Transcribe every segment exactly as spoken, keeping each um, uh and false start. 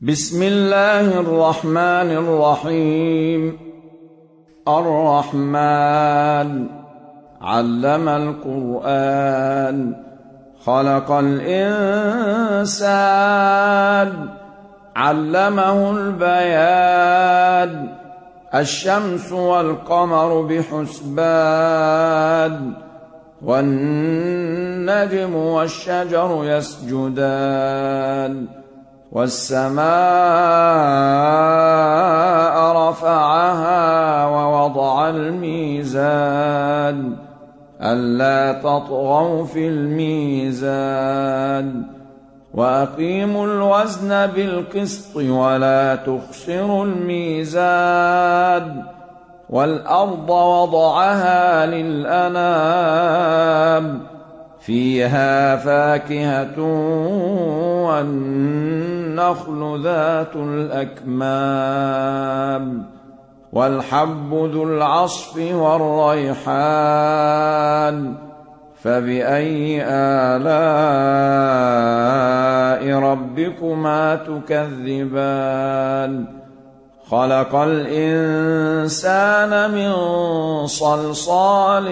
بسم الله الرحمن الرحيم. الرحمن علم القرآن خلق الإنسان علمه البيان الشمس والقمر بحسبان والنجم والشجر يسجدان والسماء رفعها ووضع الميزان ألا تطغوا في الميزان وأقيموا الوزن بالقسط ولا تخسروا الميزان والأرض وضعها للأنام فيها فاكهة والنخل ذات الأكمام والحب ذو العصف والريحان فبأي آلاء ربكما تكذبان خلق الإنسان من صلصال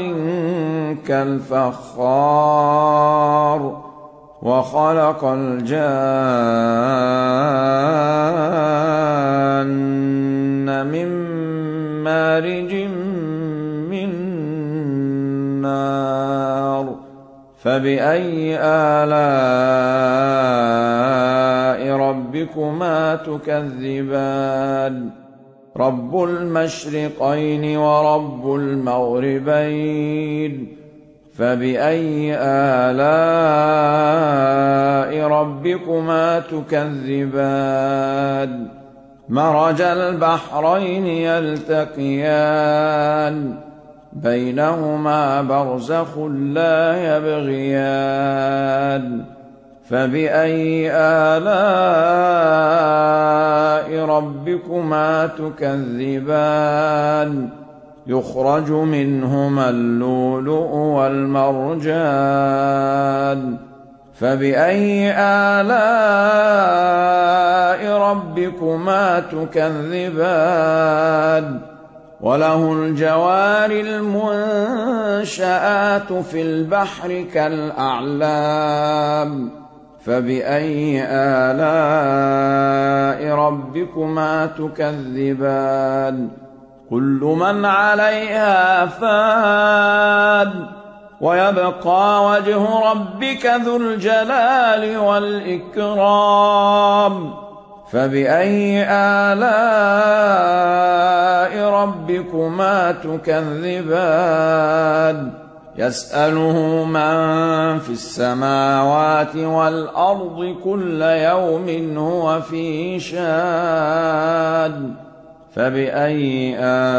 كالفخار وخلق الجان من مارج من نار فبأي آلاء ربكما تكذبان رب المشرقين ورب المغربين فبأي آلاء ربكما تكذبان مرج البحرين يلتقيان بينهما برزخ لا يبغيان فبأي آلاء ربكما تكذبان يخرج منهما اللؤلؤ والمرجان فبأي آلاء ربكما تكذبان وله الجوار المنشآت في البحر كالأعلام فبأي آلاء ربكما تكذبان كل من عليها فان ويبقى وجه ربك ذو الجلال والإكرام فبأي آلاء ربكما تكذبان يسأله من في السماوات والأرض كل يوم هو في شان فبأي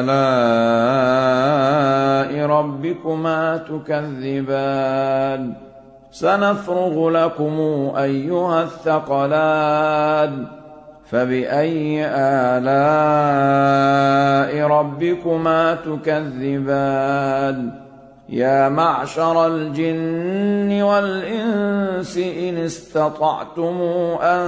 آلاء ربكما تكذبان سنفرغ لكم أيها الثقلان فبأي آلاء ربكما تكذبان يا معشر الجن والإنس إن استطعتم أن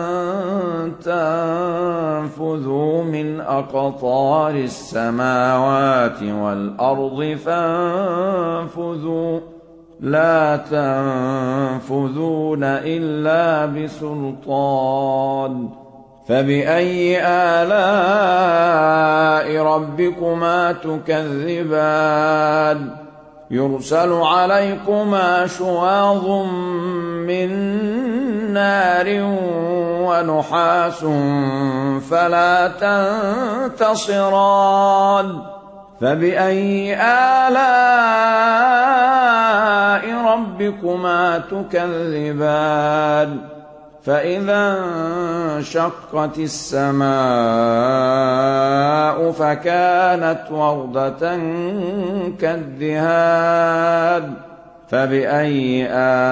تنفذوا من أقطار السماوات والأرض فانفذوا لا تنفذون إلا بسلطان فبأي آلاء ربكما تكذبان يرسل عليكما شواظ من نار ونحاس فلا تنتصران فبأي آلاء ربكما تكذبان فإذا انشقت السماء فكانت وردة كالدهان فبأي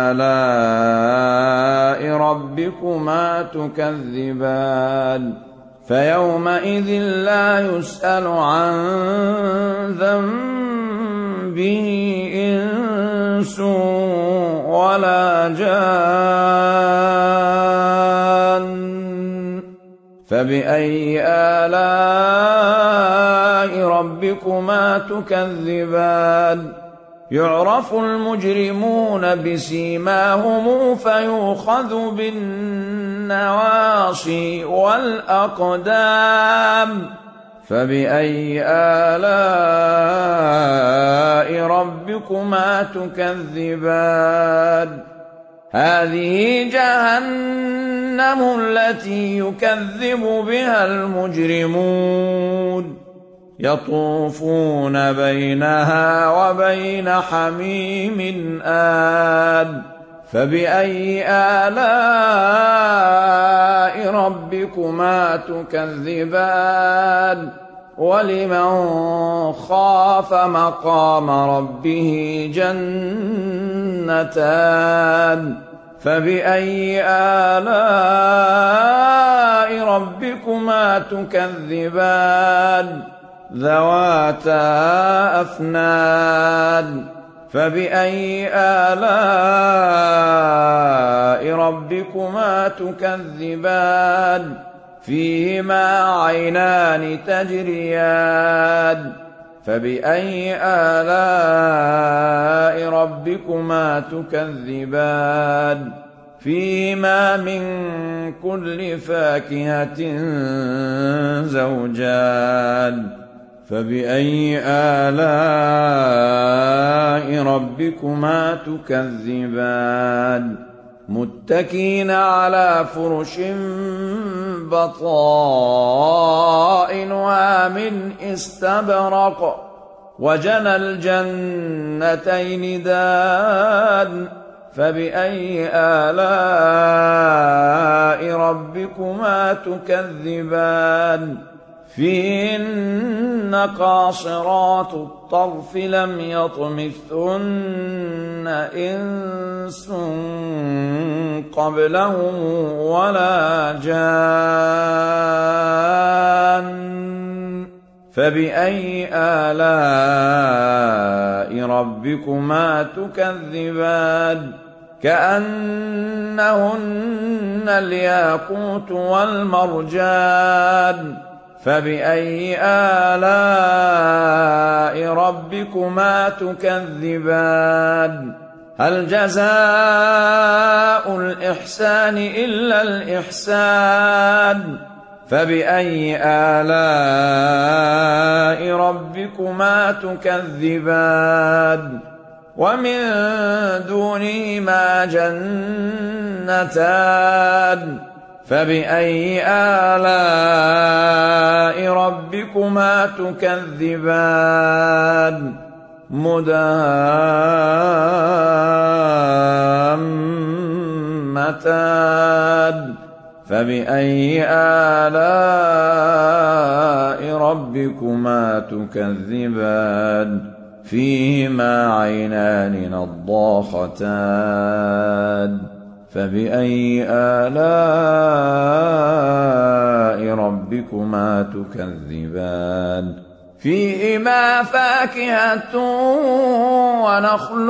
آلاء ربكما تكذبان فيومئذ لا يسأل عن ذنبه إنس ولا جان فبأي آلاء ربكما تكذبان يعرف المجرمون بسيماهم فيؤخذ بالنواصي والأقدام فبأي آلاء ربكما تكذبان هذه جهنم التي يكذب بها المجرمون يطوفون بينها وبين حميم آن فبأي آلاء ربكما تكذبان ولمن خاف مقام ربه جنتان فبأي آلاء ربكما تكذبان ذواتا أفنان فبأي آلاء ربكما تكذبان فيهما عينان تجريان فبأي آلاء ربكما تكذبان فيهما من كل فاكهة زوجان فبأي آلاء ربكما تكذبان متكئين على فرش بطائنها من استبرق وجنى الجنتين دان فبأي آلاء ربكما تكذبان فيهن قاصرات الطرف لم يطمثهن إنس قبلهم ولا جان فبأي آلاء ربكما تكذبان كأنهن الياقوت والمرجان فبأي آلاء ربكما تكذبان هل جزاء الإحسان إلا الإحسان فبأي آلاء ربكما تكذبان ومن دونهما جنتان فبأي آلاء ربكما تكذبان مدهامتان فبأي آلاء ربكما تكذبان فيهما عينان نضاختان فبأي آلاء ربكما تكذبان فيهما فاكهة ونخل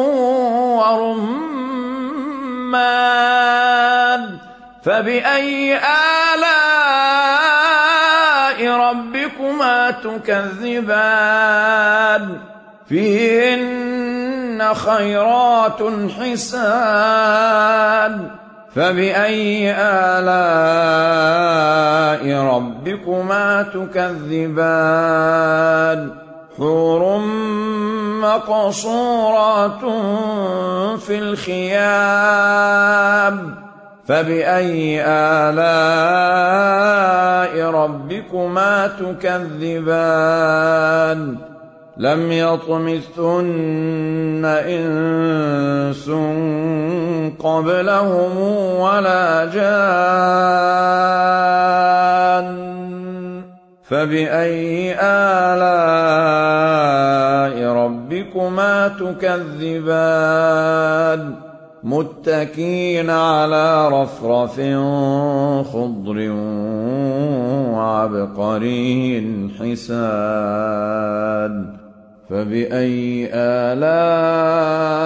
ورمان فبأي آلاء ربكما تكذبان فيهن خيرات حسان فبأي آلاء ربكما تكذبان حور مقصورات في الخيام فبأي آلاء ربكما تكذبان لم يطمثهن إنس قبلهم ولا جان فبأي آلاء ربكما تكذبان متكئين على رفرف خضر وعبقري حسان فبأي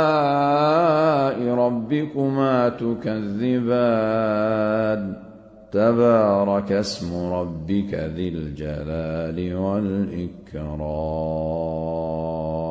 آلاء ربكما تكذبان تبارك اسم ربك ذي الجلال والإكرام.